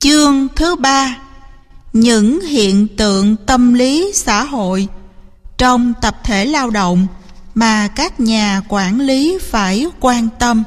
Chương thứ 3: những hiện tượng tâm lý xã hội trong tập thể lao động mà các nhà quản lý phải quan tâm.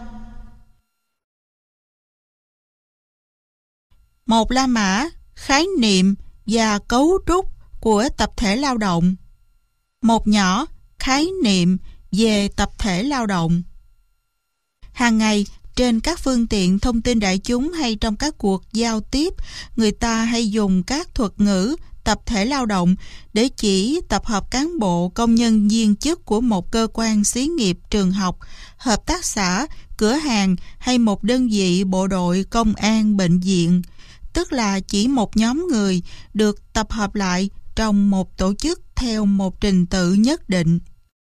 Một La Mã, khái niệm và cấu trúc của tập thể lao động. Một nhỏ, khái niệm về tập thể lao động. Hàng ngày, trên các phương tiện thông tin đại chúng hay trong các cuộc giao tiếp, người ta hay dùng các thuật ngữ tập thể lao động để chỉ tập hợp cán bộ, công nhân, viên chức của một cơ quan xí nghiệp, trường học, hợp tác xã, cửa hàng hay một đơn vị bộ đội, công an, bệnh viện, tức là chỉ một nhóm người được tập hợp lại trong một tổ chức theo một trình tự nhất định.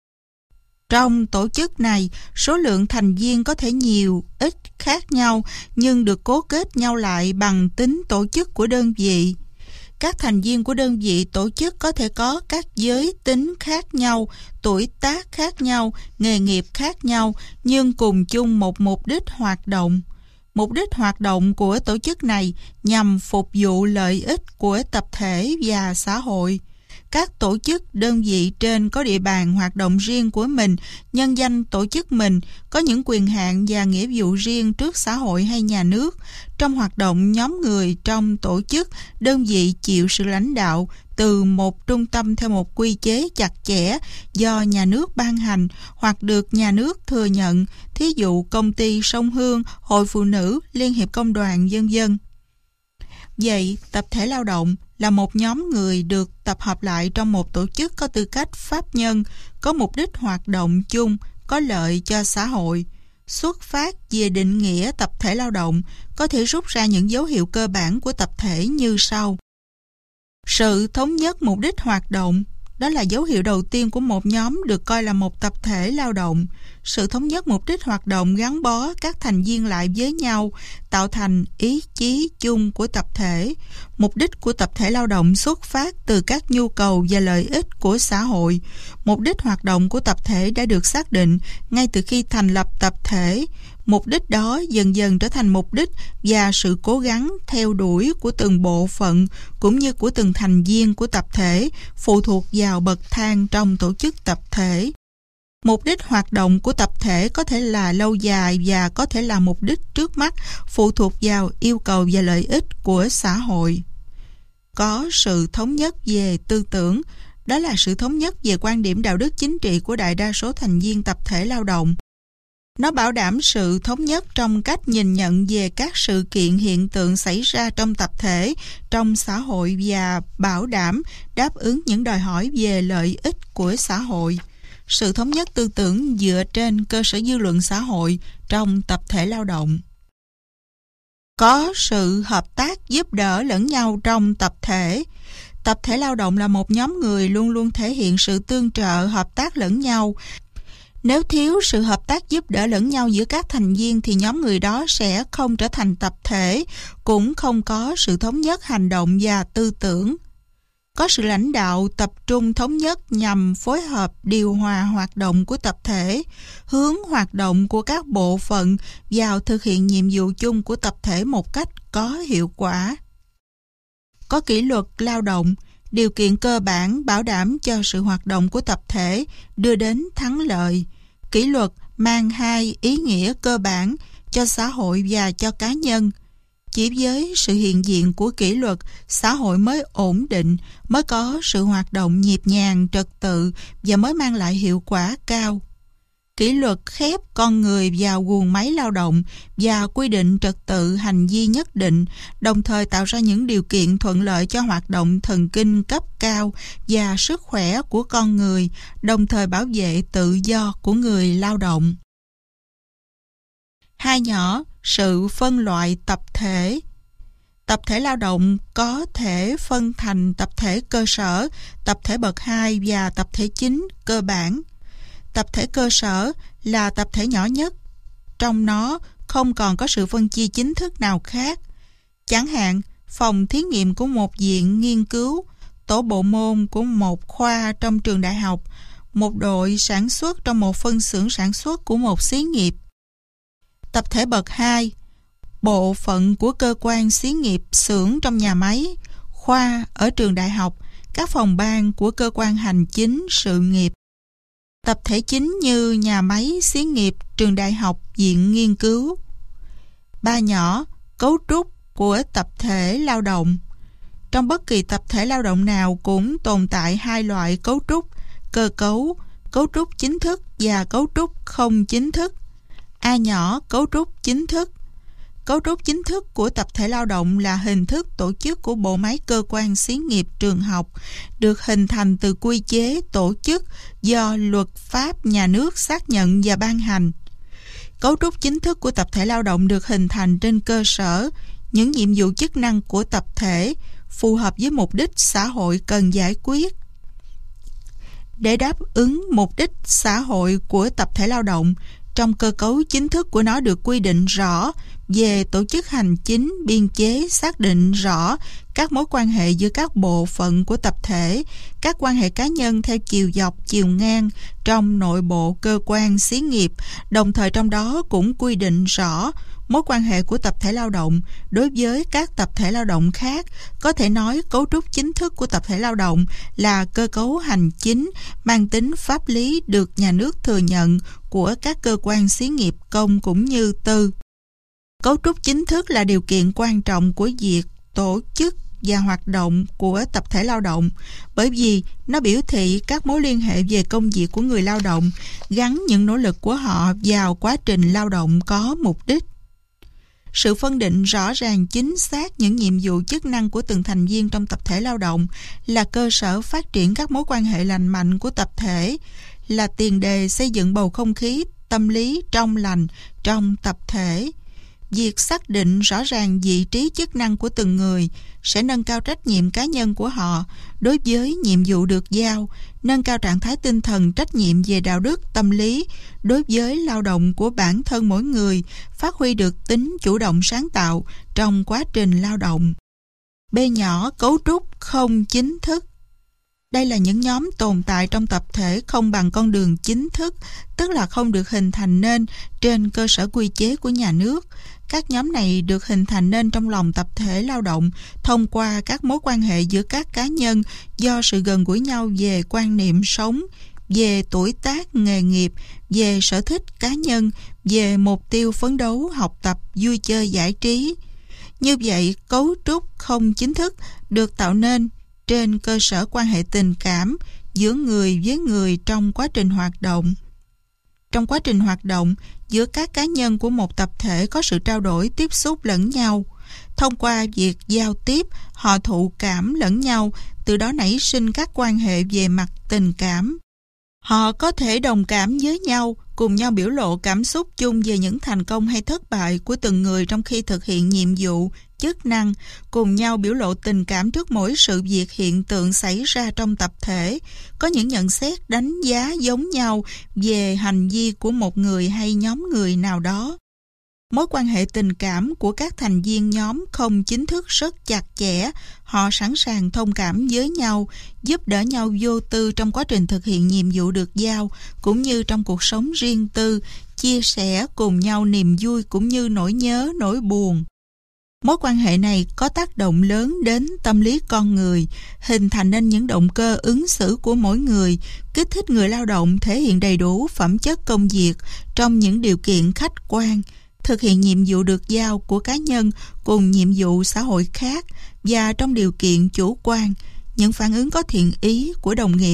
Trong tổ chức này, số lượng thành viên có thể nhiều, ít khác nhau nhưng được cố kết nhau lại bằng tính tổ chức của đơn vị. Các thành viên của đơn vị tổ chức có thể có các giới tính khác nhau, tuổi tác khác nhau, nghề nghiệp khác nhau nhưng cùng chung một mục đích hoạt động. Mục đích hoạt động của tổ chức này nhằm phục vụ lợi ích của tập thể và xã hội. Các tổ chức, đơn vị trên có địa bàn hoạt động riêng của mình, nhân danh tổ chức mình, có những quyền hạn và nghĩa vụ riêng trước xã hội hay nhà nước. Trong hoạt động, nhóm người trong tổ chức, đơn vị chịu sự lãnh đạo từ một trung tâm theo một quy chế chặt chẽ do nhà nước ban hành hoặc được nhà nước thừa nhận, thí dụ công ty Sông Hương, Hội Phụ Nữ, Liên hiệp Công đoàn, v.v. Vậy, tập thể lao động là một nhóm người được tập hợp lại trong một tổ chức có tư cách pháp nhân, có mục đích hoạt động chung, có lợi cho xã hội. Xuất phát về định nghĩa tập thể lao động, có thể rút ra những dấu hiệu cơ bản của tập thể như sau. Sự thống nhất mục đích hoạt động, đó là dấu hiệu đầu tiên của một nhóm được coi là một tập thể lao động. Sự thống nhất mục đích hoạt động gắn bó các thành viên lại với nhau, tạo thành ý chí chung của tập thể. Mục đích của tập thể lao động xuất phát từ các nhu cầu và lợi ích của xã hội. Mục đích hoạt động của tập thể đã được xác định ngay từ khi thành lập tập thể. Mục đích đó dần dần trở thành mục đích và sự cố gắng theo đuổi của từng bộ phận cũng như của từng thành viên của tập thể, phụ thuộc vào bậc thang trong tổ chức tập thể. Mục đích hoạt động của tập thể có thể là lâu dài và có thể là mục đích trước mắt, phụ thuộc vào yêu cầu và lợi ích của xã hội. Có sự thống nhất về tư tưởng, đó là sự thống nhất về quan điểm đạo đức chính trị của đại đa số thành viên tập thể lao động. Nó bảo đảm sự thống nhất trong cách nhìn nhận về các sự kiện hiện tượng xảy ra trong tập thể, trong xã hội và bảo đảm đáp ứng những đòi hỏi về lợi ích của xã hội. Sự thống nhất tư tưởng dựa trên cơ sở dư luận xã hội trong tập thể lao động. Có sự hợp tác giúp đỡ lẫn nhau trong tập thể. Tập thể lao động là một nhóm người luôn luôn thể hiện sự tương trợ, hợp tác lẫn nhau. Nếu thiếu sự hợp tác giúp đỡ lẫn nhau giữa các thành viên thì nhóm người đó sẽ không trở thành tập thể, cũng không có sự thống nhất hành động và tư tưởng. Có sự lãnh đạo tập trung thống nhất nhằm phối hợp điều hòa hoạt động của tập thể, hướng hoạt động của các bộ phận vào thực hiện nhiệm vụ chung của tập thể một cách có hiệu quả. Có kỷ luật lao động, điều kiện cơ bản bảo đảm cho sự hoạt động của tập thể đưa đến thắng lợi. Kỷ luật mang hai ý nghĩa cơ bản cho xã hội và cho cá nhân. Chỉ với sự hiện diện của kỷ luật, xã hội mới ổn định, mới có sự hoạt động nhịp nhàng, trật tự và mới mang lại hiệu quả cao. Kỷ luật khép con người vào guồng máy lao động và quy định trật tự hành vi nhất định, đồng thời tạo ra những điều kiện thuận lợi cho hoạt động thần kinh cấp cao và sức khỏe của con người, đồng thời bảo vệ tự do của người lao động. Hai nhỏ, sự phân loại tập thể. Tập thể lao động có thể phân thành tập thể cơ sở, tập thể bậc 2 và tập thể chính cơ bản. Tập thể cơ sở là tập thể nhỏ nhất. Trong nó không còn có sự phân chia chính thức nào khác. Chẳng hạn, phòng thí nghiệm của một viện nghiên cứu, tổ bộ môn của một khoa trong trường đại học, một đội sản xuất trong một phân xưởng sản xuất của một xí nghiệp. Tập thể bậc 2, bộ phận của cơ quan xí nghiệp, xưởng trong nhà máy, khoa ở trường đại học, các phòng ban của cơ quan hành chính, sự nghiệp. Tập thể chính như nhà máy, xí nghiệp, trường đại học, viện nghiên cứu. 3 nhỏ, cấu trúc của tập thể lao động. Trong bất kỳ tập thể lao động nào cũng tồn tại 2 loại cấu trúc: cơ cấu trúc chính thức và cấu trúc không chính thức. A nhỏ, cấu trúc chính thức. Cấu trúc chính thức của tập thể lao động là hình thức tổ chức của bộ máy cơ quan xí nghiệp, trường học, được hình thành từ quy chế tổ chức do luật pháp nhà nước xác nhận và ban hành. Cấu trúc chính thức của tập thể lao động được hình thành trên cơ sở những nhiệm vụ chức năng của tập thể phù hợp với mục đích xã hội cần giải quyết. Để đáp ứng mục đích xã hội của tập thể lao động, trong cơ cấu chính thức của nó được quy định rõ về tổ chức hành chính, biên chế, xác định rõ các mối quan hệ giữa các bộ phận của tập thể, các quan hệ cá nhân theo chiều dọc, chiều ngang trong nội bộ cơ quan xí nghiệp, đồng thời trong đó cũng quy định rõ mối quan hệ của tập thể lao động đối với các tập thể lao động khác. Có thể nói cấu trúc chính thức của tập thể lao động là cơ cấu hành chính mang tính pháp lý được nhà nước thừa nhận của các cơ quan xí nghiệp công cũng như tư. Cấu trúc chính thức là điều kiện quan trọng của việc tổ chức và hoạt động của tập thể lao động, bởi vì nó biểu thị các mối liên hệ về công việc của người lao động, gắn những nỗ lực của họ vào quá trình lao động có mục đích. Sự phân định rõ ràng chính xác những nhiệm vụ chức năng của từng thành viên trong tập thể lao động là cơ sở phát triển các mối quan hệ lành mạnh của tập thể, là tiền đề xây dựng bầu không khí tâm lý trong lành trong tập thể. Việc xác định rõ ràng vị trí chức năng của từng người sẽ nâng cao trách nhiệm cá nhân của họ đối với nhiệm vụ được giao, nâng cao trạng thái tinh thần trách nhiệm về đạo đức tâm lý đối với lao động của bản thân mỗi người, phát huy được tính chủ động sáng tạo trong quá trình lao động. B nhỏ, cấu trúc không chính thức. Đây là những nhóm tồn tại trong tập thể không bằng con đường chính thức, tức là không được hình thành nên trên cơ sở quy chế của nhà nước. Các nhóm này được hình thành nên trong lòng tập thể lao động thông qua các mối quan hệ giữa các cá nhân do sự gần gũi nhau về quan niệm sống, về tuổi tác, nghề nghiệp, về sở thích cá nhân, về mục tiêu phấn đấu, học tập, vui chơi, giải trí. Như vậy, cấu trúc không chính thức được tạo nên trên cơ sở quan hệ tình cảm giữa người với người trong quá trình hoạt động. Trong quá trình hoạt động, giữa các cá nhân của một tập thể có sự trao đổi, tiếp xúc lẫn nhau. Thông qua việc giao tiếp, họ thụ cảm lẫn nhau, từ đó nảy sinh các quan hệ về mặt tình cảm. Họ có thể đồng cảm với nhau, cùng nhau biểu lộ cảm xúc chung về những thành công hay thất bại của từng người trong khi thực hiện nhiệm vụ, chức năng, cùng nhau biểu lộ tình cảm trước mỗi sự việc hiện tượng xảy ra trong tập thể, có những nhận xét đánh giá giống nhau về hành vi của một người hay nhóm người nào đó. Mối quan hệ tình cảm của các thành viên nhóm không chính thức rất chặt chẽ, họ sẵn sàng thông cảm với nhau, giúp đỡ nhau vô tư trong quá trình thực hiện nhiệm vụ được giao, cũng như trong cuộc sống riêng tư, chia sẻ cùng nhau niềm vui cũng như nỗi nhớ, nỗi buồn. Mối quan hệ này có tác động lớn đến tâm lý con người, hình thành nên những động cơ ứng xử của mỗi người, kích thích người lao động thể hiện đầy đủ phẩm chất công việc trong những điều kiện khách quan, thực hiện nhiệm vụ được giao của cá nhân cùng nhiệm vụ xã hội khác, và trong điều kiện chủ quan, những phản ứng có thiện ý của đồng nghiệp.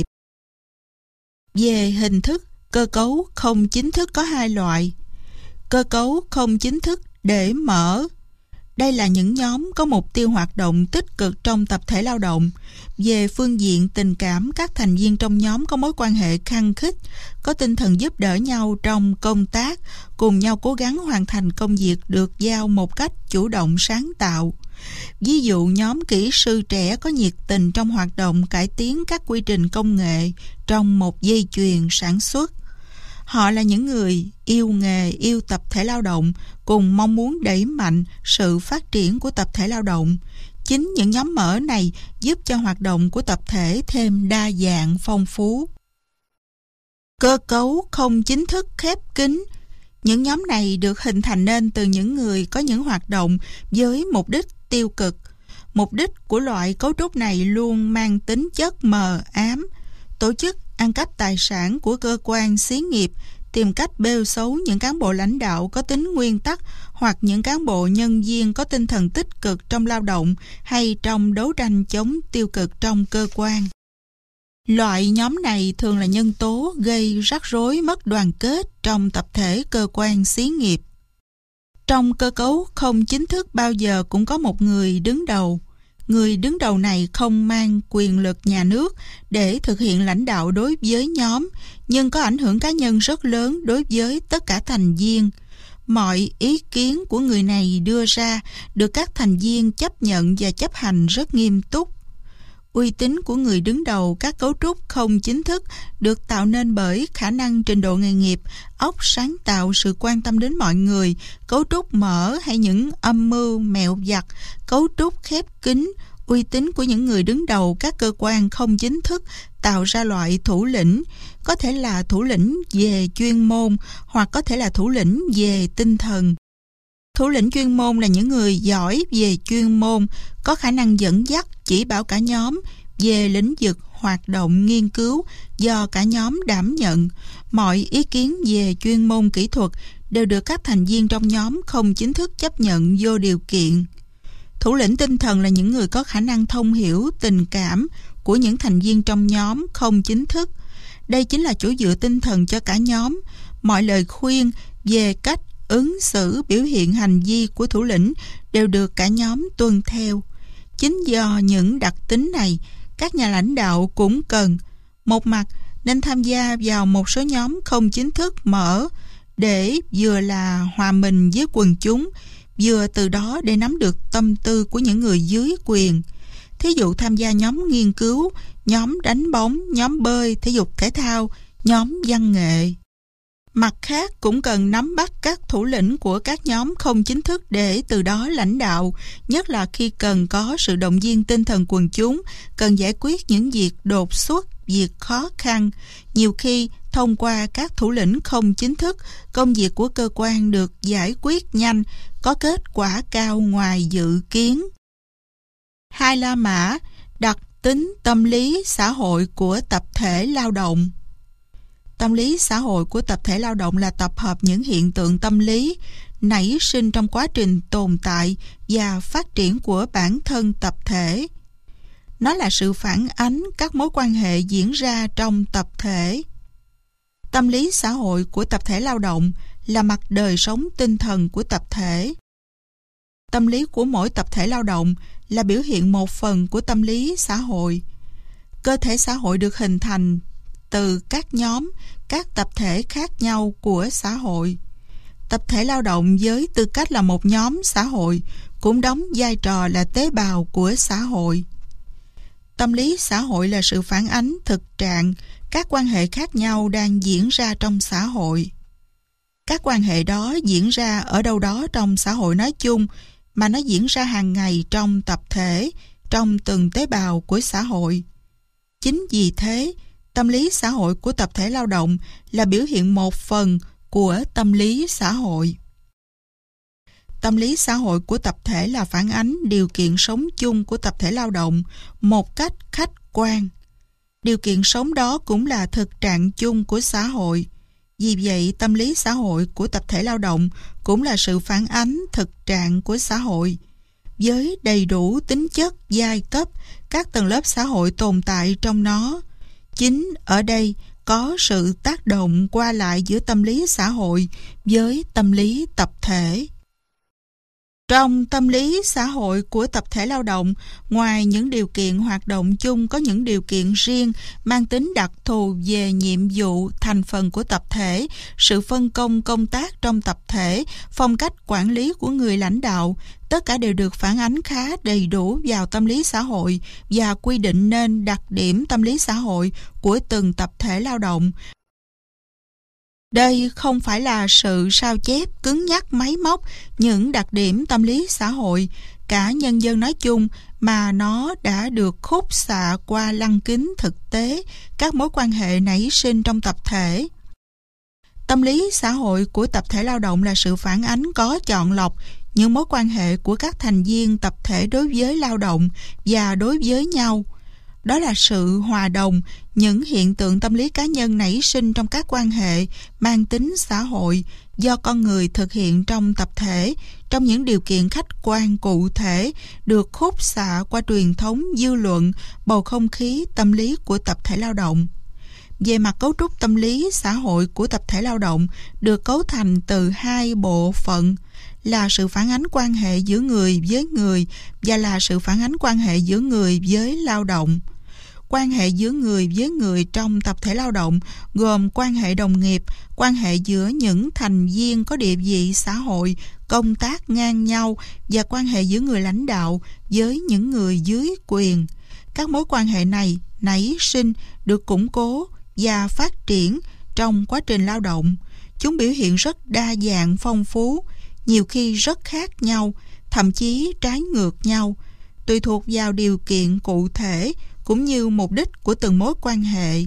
Về hình thức, cơ cấu không chính thức có 2 loại. Cơ cấu không chính thức để mở. Đây là những nhóm có mục tiêu hoạt động tích cực trong tập thể lao động. Về phương diện tình cảm, các thành viên trong nhóm có mối quan hệ khăng khít, có tinh thần giúp đỡ nhau trong công tác, cùng nhau cố gắng hoàn thành công việc được giao một cách chủ động sáng tạo. Ví dụ, nhóm kỹ sư trẻ có nhiệt tình trong hoạt động cải tiến các quy trình công nghệ trong một dây chuyền sản xuất. Họ là những người yêu nghề, yêu tập thể lao động, cùng mong muốn đẩy mạnh sự phát triển của tập thể lao động. Chính những nhóm mở này giúp cho hoạt động của tập thể thêm đa dạng, phong phú. Cơ cấu không chính thức khép kín. Những nhóm này được hình thành nên từ những người có những hoạt động với mục đích tiêu cực. Mục đích của loại cấu trúc này luôn mang tính chất mờ ám. Tổ chức ăn cắp tài sản của cơ quan xí nghiệp, tìm cách bêu xấu những cán bộ lãnh đạo có tính nguyên tắc hoặc những cán bộ nhân viên có tinh thần tích cực trong lao động hay trong đấu tranh chống tiêu cực trong cơ quan. Loại nhóm này thường là nhân tố gây rắc rối mất đoàn kết trong tập thể cơ quan xí nghiệp. Trong cơ cấu không chính thức bao giờ cũng có một người đứng đầu. Người đứng đầu này không mang quyền lực nhà nước để thực hiện lãnh đạo đối với nhóm, nhưng có ảnh hưởng cá nhân rất lớn đối với tất cả thành viên. Mọi ý kiến của người này đưa ra được các thành viên chấp nhận và chấp hành rất nghiêm túc. Uy tín của người đứng đầu các cấu trúc không chính thức được tạo nên bởi khả năng trình độ nghề nghiệp, óc sáng tạo, sự quan tâm đến mọi người, cấu trúc mở hay những âm mưu mẹo vặt, cấu trúc khép kín. Uy tín của những người đứng đầu các cơ quan không chính thức tạo ra loại thủ lĩnh, có thể là thủ lĩnh về chuyên môn hoặc có thể là thủ lĩnh về tinh thần. Thủ lĩnh chuyên môn là những người giỏi về chuyên môn, có khả năng dẫn dắt, chỉ bảo cả nhóm về lĩnh vực hoạt động nghiên cứu do cả nhóm đảm nhận. Mọi ý kiến về chuyên môn kỹ thuật đều được các thành viên trong nhóm không chính thức chấp nhận vô điều kiện. Thủ lĩnh tinh thần là những người có khả năng thông hiểu tình cảm của những thành viên trong nhóm không chính thức. Đây chính là chỗ dựa tinh thần cho cả nhóm. Mọi lời khuyên về cách ứng xử, biểu hiện hành vi của thủ lĩnh đều được cả nhóm tuân theo. Chính do những đặc tính này, các nhà lãnh đạo cũng cần một mặt nên tham gia vào một số nhóm không chính thức mở để vừa là hòa mình với quần chúng, vừa từ đó để nắm được tâm tư của những người dưới quyền. Thí dụ tham gia nhóm nghiên cứu, nhóm đánh bóng, nhóm bơi, thể dục thể thao, nhóm văn nghệ. Mặt khác cũng cần nắm bắt các thủ lĩnh của các nhóm không chính thức để từ đó lãnh đạo, nhất là khi cần có sự động viên tinh thần quần chúng, cần giải quyết những việc đột xuất, việc khó khăn. Nhiều khi, thông qua các thủ lĩnh không chính thức, công việc của cơ quan được giải quyết nhanh, có kết quả cao ngoài dự kiến. 2. La Mã, đặc tính tâm lý xã hội của tập thể lao động. Tâm lý xã hội của tập thể lao động là tập hợp những hiện tượng tâm lý nảy sinh trong quá trình tồn tại và phát triển của bản thân tập thể. Nó là sự phản ánh các mối quan hệ diễn ra trong tập thể. Tâm lý xã hội của tập thể lao động là mặt đời sống tinh thần của tập thể. Tâm lý của mỗi tập thể lao động là biểu hiện một phần của tâm lý xã hội. Cơ thể xã hội được hình thành từ các nhóm, các tập thể khác nhau của xã hội. Tập thể lao động với tư cách là một nhóm xã hội cũng đóng vai trò là tế bào của xã hội. Tâm lý xã hội là sự phản ánh thực trạng các quan hệ khác nhau đang diễn ra trong xã hội. Các quan hệ đó diễn ra ở đâu đó trong xã hội nói chung, mà nó diễn ra hàng ngày trong tập thể, trong từng tế bào của xã hội. Chính vì thế, tâm lý xã hội của tập thể lao động là biểu hiện một phần của tâm lý xã hội. Tâm lý xã hội của tập thể là phản ánh điều kiện sống chung của tập thể lao động một cách khách quan. Điều kiện sống đó cũng là thực trạng chung của xã hội. Vì vậy, tâm lý xã hội của tập thể lao động cũng là sự phản ánh thực trạng của xã hội. Với đầy đủ tính chất, giai cấp, các tầng lớp xã hội tồn tại trong nó. Chính ở đây có sự tác động qua lại giữa tâm lý xã hội với tâm lý tập thể. Trong tâm lý xã hội của tập thể lao động, ngoài những điều kiện hoạt động chung có những điều kiện riêng mang tính đặc thù về nhiệm vụ, thành phần của tập thể, sự phân công công tác trong tập thể, phong cách quản lý của người lãnh đạo, tất cả đều được phản ánh khá đầy đủ vào tâm lý xã hội và quy định nên đặc điểm tâm lý xã hội của từng tập thể lao động. Đây không phải là sự sao chép cứng nhắc máy móc những đặc điểm tâm lý xã hội cả nhân dân nói chung, mà nó đã được khúc xạ qua lăng kính thực tế các mối quan hệ nảy sinh trong tập thể. Tâm lý xã hội của tập thể lao động là sự phản ánh có chọn lọc những mối quan hệ của các thành viên tập thể đối với lao động và đối với nhau. Đó là sự hòa đồng những hiện tượng tâm lý cá nhân nảy sinh trong các quan hệ mang tính xã hội do con người thực hiện trong tập thể, trong những điều kiện khách quan cụ thể được khúc xạ qua truyền thống dư luận, bầu không khí tâm lý của tập thể lao động. Về mặt cấu trúc tâm lý xã hội của tập thể lao động được cấu thành từ hai bộ phận là sự phản ánh quan hệ giữa người với người và là sự phản ánh quan hệ giữa người với lao động. Quan hệ giữa người với người trong tập thể lao động gồm quan hệ đồng nghiệp, quan hệ giữa những thành viên có địa vị xã hội, công tác ngang nhau và quan hệ giữa người lãnh đạo với những người dưới quyền. Các mối quan hệ này nảy sinh, được củng cố và phát triển trong quá trình lao động. Chúng biểu hiện rất đa dạng phong phú, nhiều khi rất khác nhau, thậm chí trái ngược nhau, tùy thuộc vào điều kiện cụ thể cũng như mục đích của từng mối quan hệ.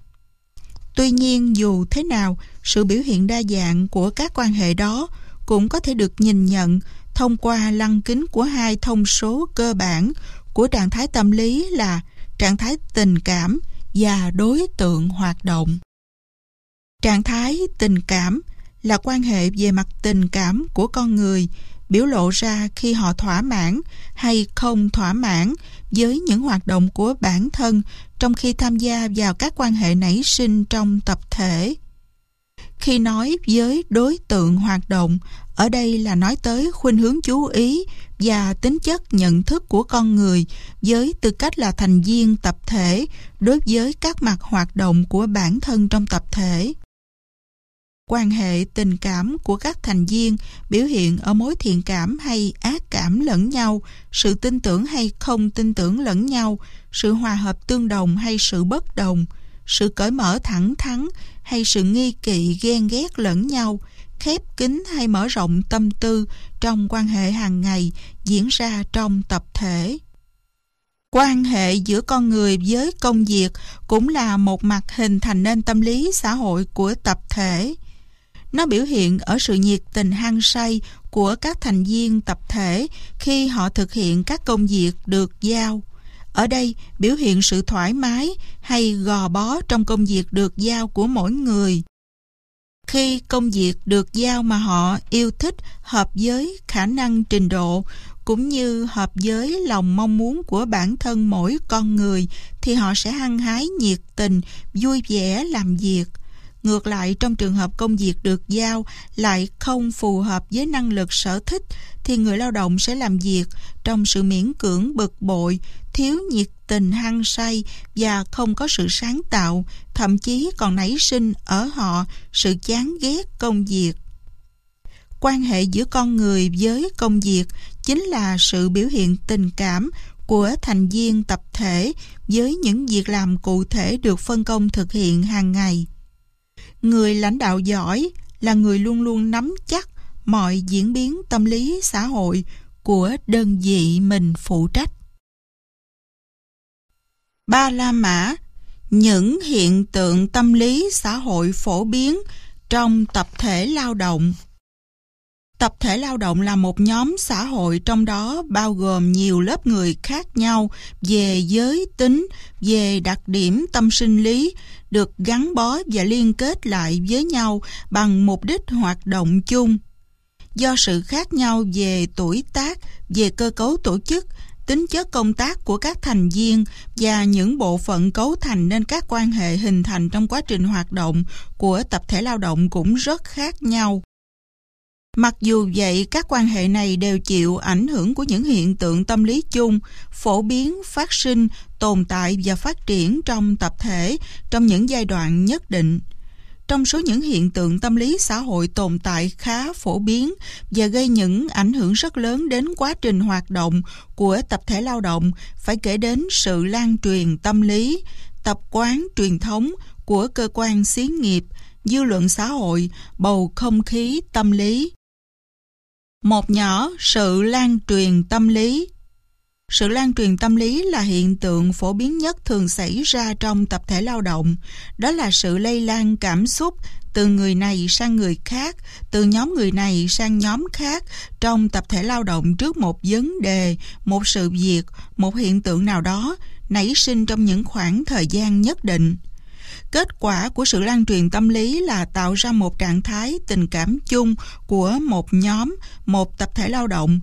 Tuy nhiên, dù thế nào, sự biểu hiện đa dạng của các quan hệ đó cũng có thể được nhìn nhận thông qua lăng kính của hai thông số cơ bản của trạng thái tâm lý là trạng thái tình cảm và đối tượng hoạt động. Trạng thái tình cảm là quan hệ về mặt tình cảm của con người, biểu lộ ra khi họ thỏa mãn hay không thỏa mãn với những hoạt động của bản thân trong khi tham gia vào các quan hệ nảy sinh trong tập thể. Khi nói với đối tượng hoạt động, ở đây là nói tới khuynh hướng chú ý và tính chất nhận thức của con người với tư cách là thành viên tập thể đối với các mặt hoạt động của bản thân trong tập thể. Quan hệ tình cảm của các thành viên biểu hiện ở mối thiện cảm hay ác cảm lẫn nhau, sự tin tưởng hay không tin tưởng lẫn nhau, sự hòa hợp tương đồng hay sự bất đồng, sự cởi mở thẳng thắn hay sự nghi kỵ ghen ghét lẫn nhau, khép kín hay mở rộng tâm tư trong quan hệ hàng ngày diễn ra trong tập thể. Quan hệ giữa con người với công việc cũng là một mặt hình thành nên tâm lý xã hội của tập thể. Nó biểu hiện ở sự nhiệt tình hăng say của các thành viên tập thể khi họ thực hiện các công việc được giao. Ở đây biểu hiện sự thoải mái hay gò bó trong công việc được giao của mỗi người. Khi công việc được giao mà họ yêu thích hợp với khả năng trình độ cũng như hợp với lòng mong muốn của bản thân mỗi con người thì họ sẽ hăng hái nhiệt tình, vui vẻ làm việc. Ngược lại, trong trường hợp công việc được giao lại không phù hợp với năng lực sở thích thì người lao động sẽ làm việc trong sự miễn cưỡng bực bội, thiếu nhiệt tình hăng say và không có sự sáng tạo, thậm chí còn nảy sinh ở họ sự chán ghét công việc. Quan hệ giữa con người với công việc chính là sự biểu hiện tình cảm của thành viên tập thể với những việc làm cụ thể được phân công thực hiện hàng ngày. Người lãnh đạo giỏi là người luôn luôn nắm chắc mọi diễn biến tâm lý xã hội của đơn vị mình phụ trách. Ba La Mã, những hiện tượng tâm lý xã hội phổ biến trong tập thể lao động. Tập thể lao động là một nhóm xã hội, trong đó bao gồm nhiều lớp người khác nhau về giới tính, về đặc điểm tâm sinh lý, được gắn bó và liên kết lại với nhau bằng mục đích hoạt động chung. Do sự khác nhau về tuổi tác, về cơ cấu tổ chức, tính chất công tác của các thành viên và những bộ phận cấu thành nên các quan hệ hình thành trong quá trình hoạt động của tập thể lao động cũng rất khác nhau. Mặc dù vậy, các quan hệ này đều chịu ảnh hưởng của những hiện tượng tâm lý chung, phổ biến, phát sinh, tồn tại và phát triển trong tập thể trong những giai đoạn nhất định. Trong số những hiện tượng tâm lý xã hội tồn tại khá phổ biến và gây những ảnh hưởng rất lớn đến quá trình hoạt động của tập thể lao động, phải kể đến sự lan truyền tâm lý, tập quán truyền thống của cơ quan xí nghiệp, dư luận xã hội, bầu không khí tâm lý. Một nhỏ, sự lan truyền tâm lý. Sự lan truyền tâm lý là hiện tượng phổ biến nhất thường xảy ra trong tập thể lao động. Đó là sự lây lan cảm xúc từ người này sang người khác, từ nhóm người này sang nhóm khác trong tập thể lao động trước một vấn đề, một sự việc, một hiện tượng nào đó nảy sinh trong những khoảng thời gian nhất định. Kết quả của sự lan truyền tâm lý là tạo ra một trạng thái tình cảm chung của một nhóm, một tập thể lao động.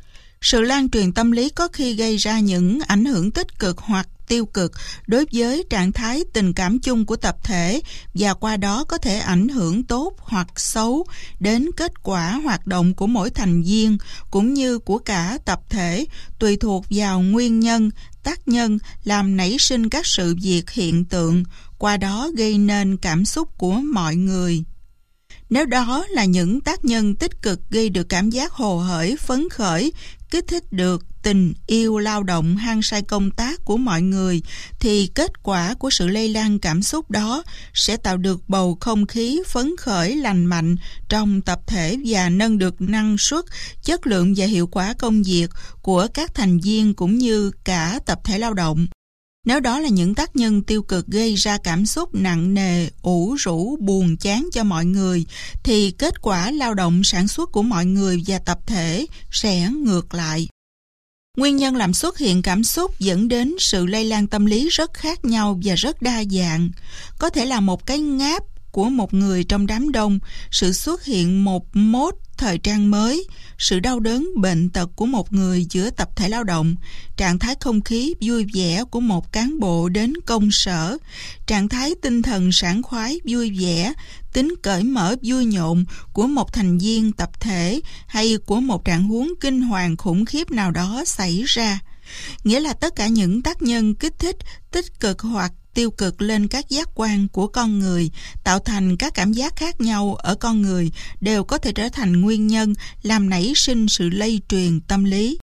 Sự lan truyền tâm lý có khi gây ra những ảnh hưởng tích cực hoặc tiêu cực đối với trạng thái tình cảm chung của tập thể và qua đó có thể ảnh hưởng tốt hoặc xấu đến kết quả hoạt động của mỗi thành viên cũng như của cả tập thể, tùy thuộc vào nguyên nhân, tác nhân làm nảy sinh các sự việc hiện tượng, qua đó gây nên cảm xúc của mọi người. Nếu đó là những tác nhân tích cực gây được cảm giác hồ hởi, phấn khởi, kích thích được tình yêu lao động hăng say công tác của mọi người, thì kết quả của sự lây lan cảm xúc đó sẽ tạo được bầu không khí phấn khởi lành mạnh trong tập thể và nâng được năng suất, chất lượng và hiệu quả công việc của các thành viên cũng như cả tập thể lao động. Nếu đó là những tác nhân tiêu cực gây ra cảm xúc nặng nề, ủ rũ, buồn chán cho mọi người, thì kết quả lao động sản xuất của mọi người và tập thể sẽ ngược lại. Nguyên nhân làm xuất hiện cảm xúc dẫn đến sự lây lan tâm lý rất khác nhau và rất đa dạng. Có thể là một cái ngáp của một người trong đám đông, sự xuất hiện một mốt thời trang mới, sự đau đớn bệnh tật của một người giữa tập thể lao động, trạng thái không khí vui vẻ của một cán bộ đến công sở, trạng thái tinh thần sảng khoái vui vẻ, tính cởi mở vui nhộn của một thành viên tập thể hay của một trạng huống kinh hoàng khủng khiếp nào đó xảy ra. Nghĩa là tất cả những tác nhân kích thích tích cực hoặc tiêu cực lên các giác quan của con người, tạo thành các cảm giác khác nhau ở con người, đều có thể trở thành nguyên nhân làm nảy sinh sự lây truyền tâm lý.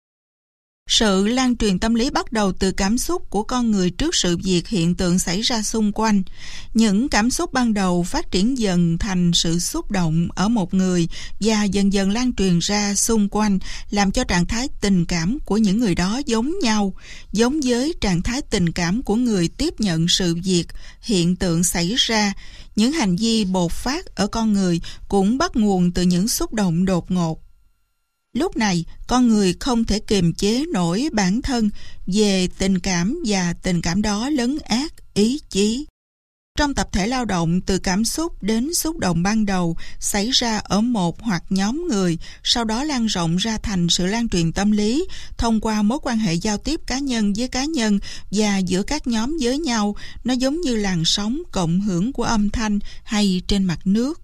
Sự lan truyền tâm lý bắt đầu từ cảm xúc của con người trước sự việc hiện tượng xảy ra xung quanh. Những cảm xúc ban đầu phát triển dần thành sự xúc động ở một người và dần dần lan truyền ra xung quanh, làm cho trạng thái tình cảm của những người đó giống nhau, giống với trạng thái tình cảm của người tiếp nhận sự việc hiện tượng xảy ra. Những hành vi bộc phát ở con người cũng bắt nguồn từ những xúc động đột ngột. Lúc này, con người không thể kiềm chế nổi bản thân về tình cảm và tình cảm đó lấn át ý chí. Trong tập thể lao động, từ cảm xúc đến xúc động ban đầu xảy ra ở một hoặc nhóm người, sau đó lan rộng ra thành sự lan truyền tâm lý thông qua mối quan hệ giao tiếp cá nhân với cá nhân và giữa các nhóm với nhau. Nó giống như làn sóng cộng hưởng của âm thanh hay trên mặt nước.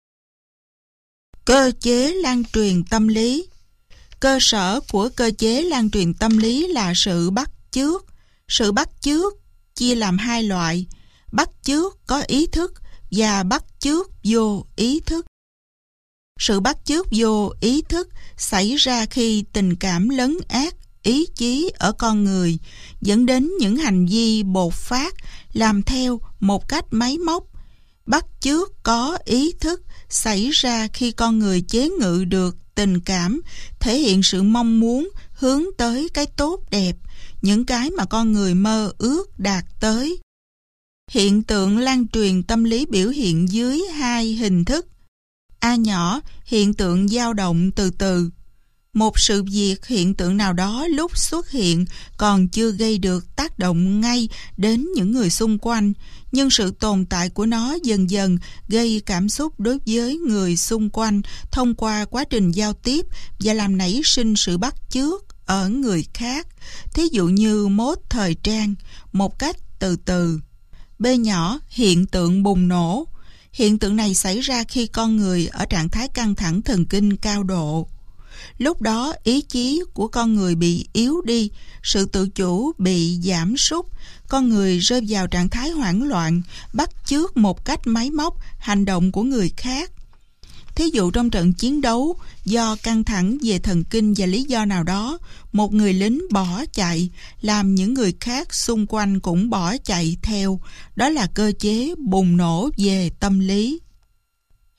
Cơ chế lan truyền tâm lý. Cơ sở của cơ chế lan truyền tâm lý là sự bắt chước. Sự bắt chước chia làm hai loại: bắt chước có ý thức và bắt chước vô ý thức. Sự bắt chước vô ý thức xảy ra khi tình cảm lấn át ý chí ở con người, dẫn đến những hành vi bộc phát làm theo một cách máy móc. Bắt chước có ý thức xảy ra khi con người chế ngự được tình cảm, thể hiện sự mong muốn hướng tới cái tốt đẹp, những cái mà con người mơ ước đạt tới. Hiện tượng lan truyền tâm lý biểu hiện dưới hai hình thức. A nhỏ, hiện tượng dao động từ từ. Một sự việc hiện tượng nào đó lúc xuất hiện còn chưa gây được tác động ngay đến những người xung quanh, nhưng sự tồn tại của nó dần dần gây cảm xúc đối với người xung quanh thông qua quá trình giao tiếp và làm nảy sinh sự bắt chước ở người khác. Thí dụ như mốt thời trang, một cách từ từ. B nhỏ, hiện tượng bùng nổ. Hiện tượng này xảy ra khi con người ở trạng thái căng thẳng thần kinh cao độ. Lúc đó ý chí của con người bị yếu đi, sự tự chủ bị giảm sút, con người rơi vào trạng thái hoảng loạn, bắt chước một cách máy móc hành động của người khác. Thí dụ trong trận chiến đấu, do căng thẳng về thần kinh và lý do nào đó, một người lính bỏ chạy, làm những người khác xung quanh cũng bỏ chạy theo. Đó là cơ chế bùng nổ về tâm lý.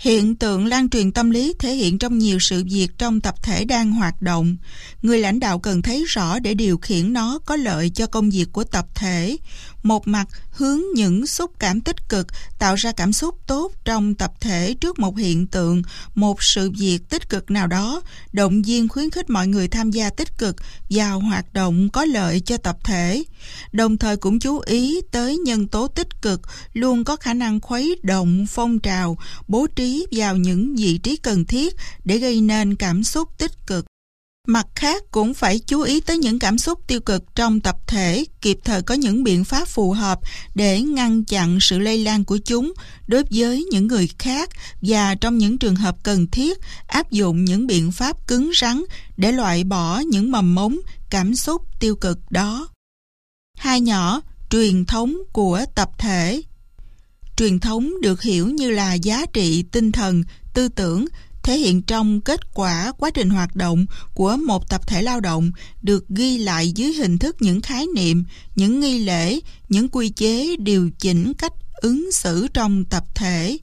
Hiện tượng lan truyền tâm lý thể hiện trong nhiều sự việc trong tập thể đang hoạt động. Người lãnh đạo cần thấy rõ để điều khiển nó có lợi cho công việc của tập thể. Một mặt, hướng những xúc cảm tích cực, tạo ra cảm xúc tốt trong tập thể trước một hiện tượng, một sự việc tích cực nào đó, động viên khuyến khích mọi người tham gia tích cực vào hoạt động có lợi cho tập thể. Đồng thời cũng chú ý tới nhân tố tích cực luôn có khả năng khuấy động phong trào, bố trí vào những vị trí cần thiết để gây nên cảm xúc tích cực. Mặt khác cũng phải chú ý tới những cảm xúc tiêu cực trong tập thể, kịp thời có những biện pháp phù hợp để ngăn chặn sự lây lan của chúng đối với những người khác và trong những trường hợp cần thiết áp dụng những biện pháp cứng rắn để loại bỏ những mầm mống cảm xúc tiêu cực đó. 2 nhỏ, truyền thống của tập thể. Truyền thống được hiểu như là giá trị tinh thần, tư tưởng thể hiện trong kết quả quá trình hoạt động của một tập thể lao động, được ghi lại dưới hình thức những khái niệm, những nghi lễ, những quy chế điều chỉnh cách ứng xử trong tập thể.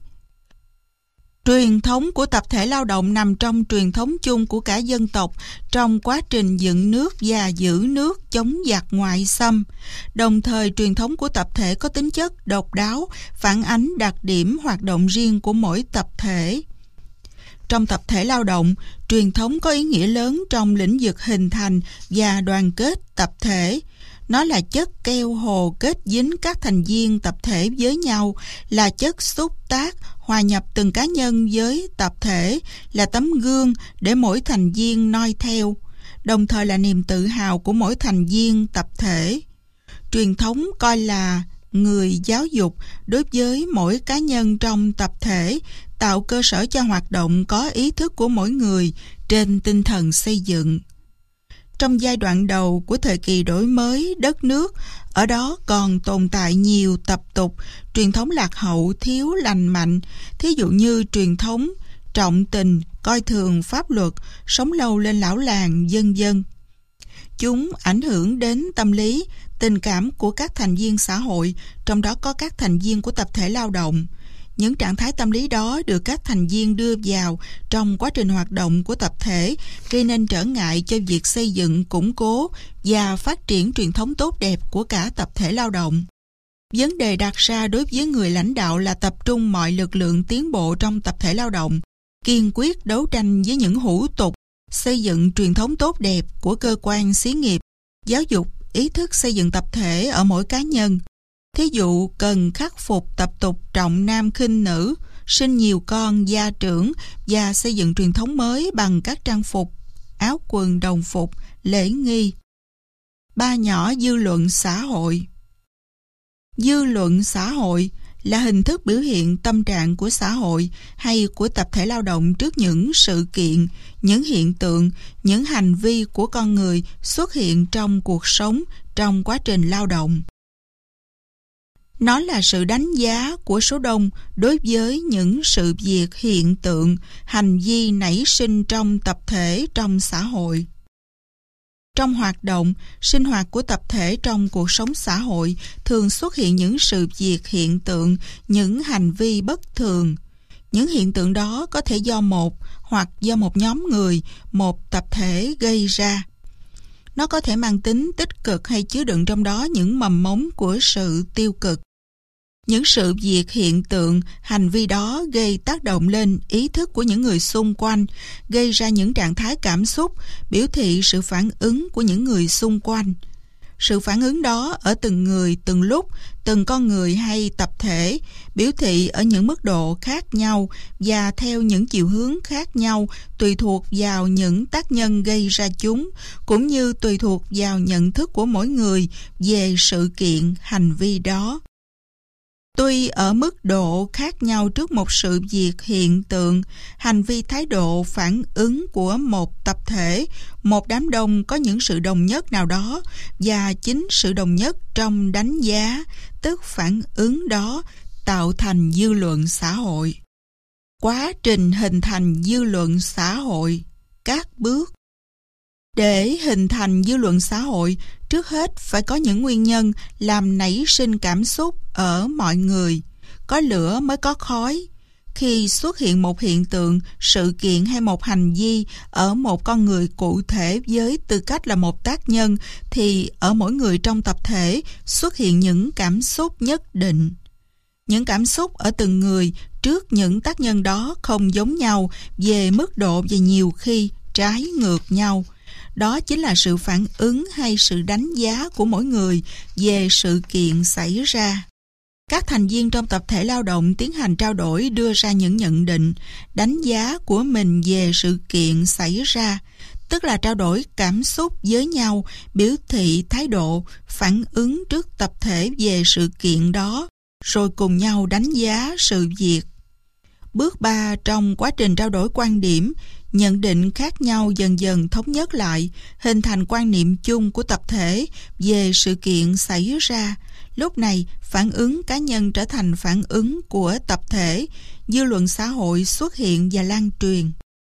Truyền thống của tập thể lao động nằm trong truyền thống chung của cả dân tộc trong quá trình dựng nước và giữ nước chống giặc ngoại xâm. Đồng thời, truyền thống của tập thể có tính chất độc đáo, phản ánh đặc điểm hoạt động riêng của mỗi tập thể. Trong tập thể lao động, truyền thống có ý nghĩa lớn trong lĩnh vực hình thành và đoàn kết tập thể. Nó là chất keo hồ kết dính các thành viên tập thể với nhau, là chất xúc tác, hòa nhập từng cá nhân với tập thể, là tấm gương để mỗi thành viên noi theo, đồng thời là niềm tự hào của mỗi thành viên tập thể. Truyền thống coi là người giáo dục đối với mỗi cá nhân trong tập thể, tạo cơ sở cho hoạt động có ý thức của mỗi người trên tinh thần xây dựng. Trong giai đoạn đầu của thời kỳ đổi mới đất nước, ở đó còn tồn tại nhiều tập tục, truyền thống lạc hậu, thiếu lành mạnh, thí dụ như truyền thống trọng tình, coi thường pháp luật, sống lâu lên lão làng, vân vân. Chúng ảnh hưởng đến tâm lý, tình cảm của các thành viên xã hội, trong đó có các thành viên của tập thể lao động. Những trạng thái tâm lý đó được các thành viên đưa vào trong quá trình hoạt động của tập thể, gây nên trở ngại cho việc xây dựng, củng cố và phát triển truyền thống tốt đẹp của cả tập thể lao động. Vấn đề đặt ra đối với người lãnh đạo là tập trung mọi lực lượng tiến bộ trong tập thể lao động, kiên quyết đấu tranh với những hủ tục, xây dựng truyền thống tốt đẹp của cơ quan xí nghiệp, giáo dục ý thức xây dựng tập thể ở mỗi cá nhân. Thí dụ cần khắc phục tập tục trọng nam khinh nữ, sinh nhiều con, gia trưởng và xây dựng truyền thống mới bằng các trang phục, áo quần, đồng phục, lễ nghi. 3 nhỏ, dư luận xã hội. Dư luận xã hội là hình thức biểu hiện tâm trạng của xã hội hay của tập thể lao động trước những sự kiện, những hiện tượng, những hành vi của con người xuất hiện trong cuộc sống, trong quá trình lao động. Nó là sự đánh giá của số đông đối với những sự việc, hiện tượng, hành vi nảy sinh trong tập thể, trong xã hội. Trong hoạt động, sinh hoạt của tập thể trong cuộc sống xã hội thường xuất hiện những sự việc, hiện tượng, những hành vi bất thường. Những hiện tượng đó có thể do một hoặc do một nhóm người, một tập thể gây ra. Nó có thể mang tính tích cực hay chứa đựng trong đó những mầm mống của sự tiêu cực. Những sự việc, hiện tượng, hành vi đó gây tác động lên ý thức của những người xung quanh, gây ra những trạng thái cảm xúc, biểu thị sự phản ứng của những người xung quanh. Sự phản ứng đó ở từng người, từng lúc, từng con người hay tập thể, biểu thị ở những mức độ khác nhau và theo những chiều hướng khác nhau, tùy thuộc vào những tác nhân gây ra chúng, cũng như tùy thuộc vào nhận thức của mỗi người về sự kiện, hành vi đó. Tuy ở mức độ khác nhau trước một sự việc, hiện tượng, hành vi, thái độ, phản ứng của một tập thể, một đám đông có những sự đồng nhất nào đó, và chính sự đồng nhất trong đánh giá, tức phản ứng đó, tạo thành dư luận xã hội. Quá trình hình thành dư luận xã hội, các bước. Để hình thành dư luận xã hội, trước hết phải có những nguyên nhân làm nảy sinh cảm xúc ở mọi người. Có lửa mới có khói. Khi xuất hiện một hiện tượng, sự kiện hay một hành vi ở một con người cụ thể với tư cách là một tác nhân, thì ở mỗi người trong tập thể xuất hiện những cảm xúc nhất định. Những cảm xúc ở từng người trước những tác nhân đó không giống nhau về mức độ và nhiều khi trái ngược nhau. Đó chính là sự phản ứng hay sự đánh giá của mỗi người về sự kiện xảy ra. Các thành viên trong tập thể lao động tiến hành trao đổi, đưa ra những nhận định, đánh giá của mình về sự kiện xảy ra, tức là trao đổi cảm xúc với nhau, biểu thị thái độ, phản ứng trước tập thể về sự kiện đó, rồi cùng nhau đánh giá sự việc. Bước 3 trong quá trình trao đổi quan điểm, nhận định khác nhau dần dần thống nhất lại, hình thành quan niệm chung của tập thể về sự kiện xảy ra. Lúc này, phản ứng cá nhân trở thành phản ứng của tập thể, dư luận xã hội xuất hiện và lan truyền.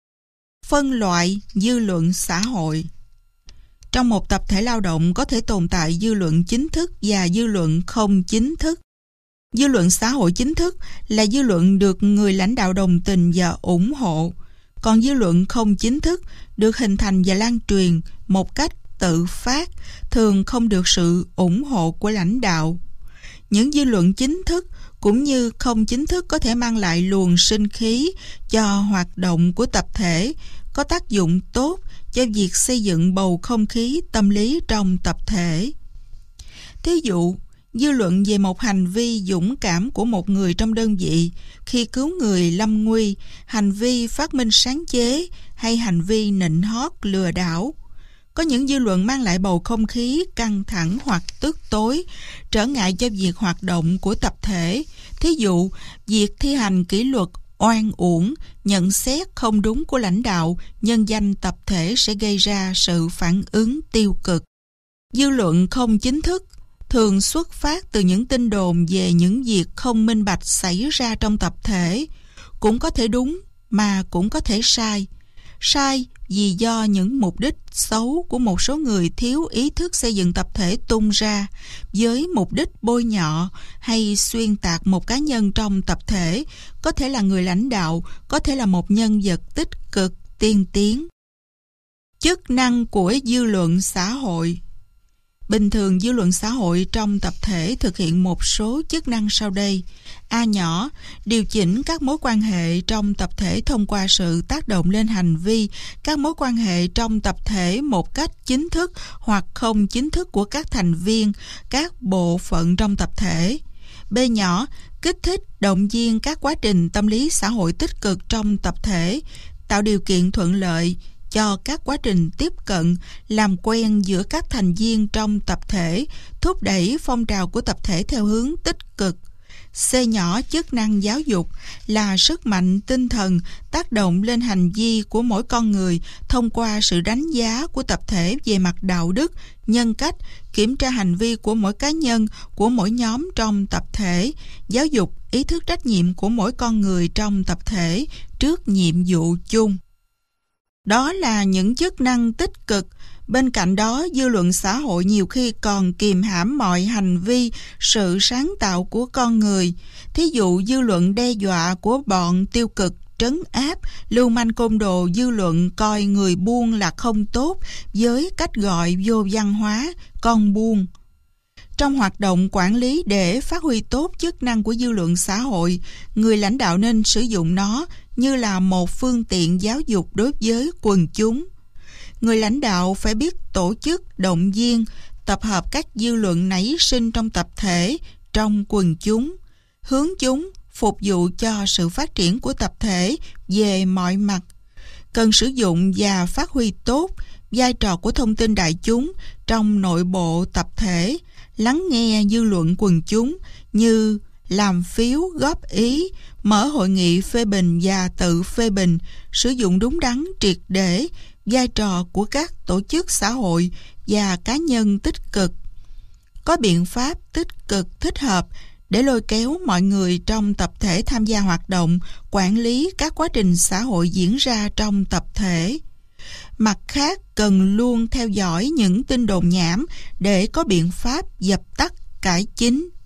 Phân loại dư luận xã hội. Trong một tập thể lao động có thể tồn tại dư luận chính thức và dư luận không chính thức. Dư luận xã hội chính thức là dư luận được người lãnh đạo đồng tình và ủng hộ, còn dư luận không chính thức được hình thành và lan truyền một cách tự phát, thường không được sự ủng hộ của lãnh đạo. Những dư luận chính thức cũng như không chính thức có thể mang lại luồng sinh khí cho hoạt động của tập thể, có tác dụng tốt cho việc xây dựng bầu không khí tâm lý trong tập thể. Thí dụ, dư luận về một hành vi dũng cảm của một người trong đơn vị khi cứu người lâm nguy, hành vi phát minh sáng chế hay hành vi nịnh hót lừa đảo. Có những dư luận mang lại bầu không khí căng thẳng hoặc tức tối, trở ngại cho việc hoạt động của tập thể. Thí dụ, việc thi hành kỷ luật oan uổng, nhận xét không đúng của lãnh đạo, nhân danh tập thể sẽ gây ra sự phản ứng tiêu cực. Dư luận không chính thức thường xuất phát từ những tin đồn về những việc không minh bạch xảy ra trong tập thể. Cũng có thể đúng mà cũng có thể sai. Sai vì do những mục đích xấu của một số người thiếu ý thức xây dựng tập thể tung ra với mục đích bôi nhọ hay xuyên tạc một cá nhân trong tập thể, có thể là người lãnh đạo, có thể là một nhân vật tích cực, tiên tiến. Chức năng của dư luận xã hội. Bình thường dư luận xã hội trong tập thể thực hiện một số chức năng sau đây. A nhỏ, điều chỉnh các mối quan hệ trong tập thể thông qua sự tác động lên hành vi, các mối quan hệ trong tập thể một cách chính thức hoặc không chính thức của các thành viên, các bộ phận trong tập thể. B nhỏ, kích thích, động viên các quá trình tâm lý xã hội tích cực trong tập thể, tạo điều kiện thuận lợi cho các quá trình tiếp cận, làm quen giữa các thành viên trong tập thể, thúc đẩy phong trào của tập thể theo hướng tích cực. C nhỏ, chức năng giáo dục là sức mạnh tinh thần tác động lên hành vi của mỗi con người thông qua sự đánh giá của tập thể về mặt đạo đức, nhân cách, kiểm tra hành vi của mỗi cá nhân, của mỗi nhóm trong tập thể, giáo dục ý thức trách nhiệm của mỗi con người trong tập thể trước nhiệm vụ chung. Đó là những chức năng tích cực. Bên cạnh đó, dư luận xã hội nhiều khi còn kìm hãm mọi hành vi, sự sáng tạo của con người. Thí dụ, dư luận đe dọa của bọn tiêu cực, trấn áp, lưu manh côn đồ. Dư luận coi người buôn là không tốt với cách gọi vô văn hóa, con buôn. Trong hoạt động quản lý để phát huy tốt chức năng của dư luận xã hội, người lãnh đạo nên sử dụng nó như là một phương tiện giáo dục đối với quần chúng. Người lãnh đạo phải biết tổ chức, động viên, tập hợp các dư luận nảy sinh trong tập thể, trong quần chúng, hướng chúng phục vụ cho sự phát triển của tập thể về mọi mặt. Cần sử dụng và phát huy tốt vai trò của thông tin đại chúng trong nội bộ tập thể, lắng nghe dư luận quần chúng như làm phiếu góp ý, mở hội nghị phê bình và tự phê bình, sử dụng đúng đắn triệt để vai trò của các tổ chức xã hội và cá nhân tích cực. Có biện pháp tích cực thích hợp để lôi kéo mọi người trong tập thể tham gia hoạt động, quản lý các quá trình xã hội diễn ra trong tập thể. Mặt khác, cần luôn theo dõi những tin đồn nhảm để có biện pháp dập tắt, cải chính.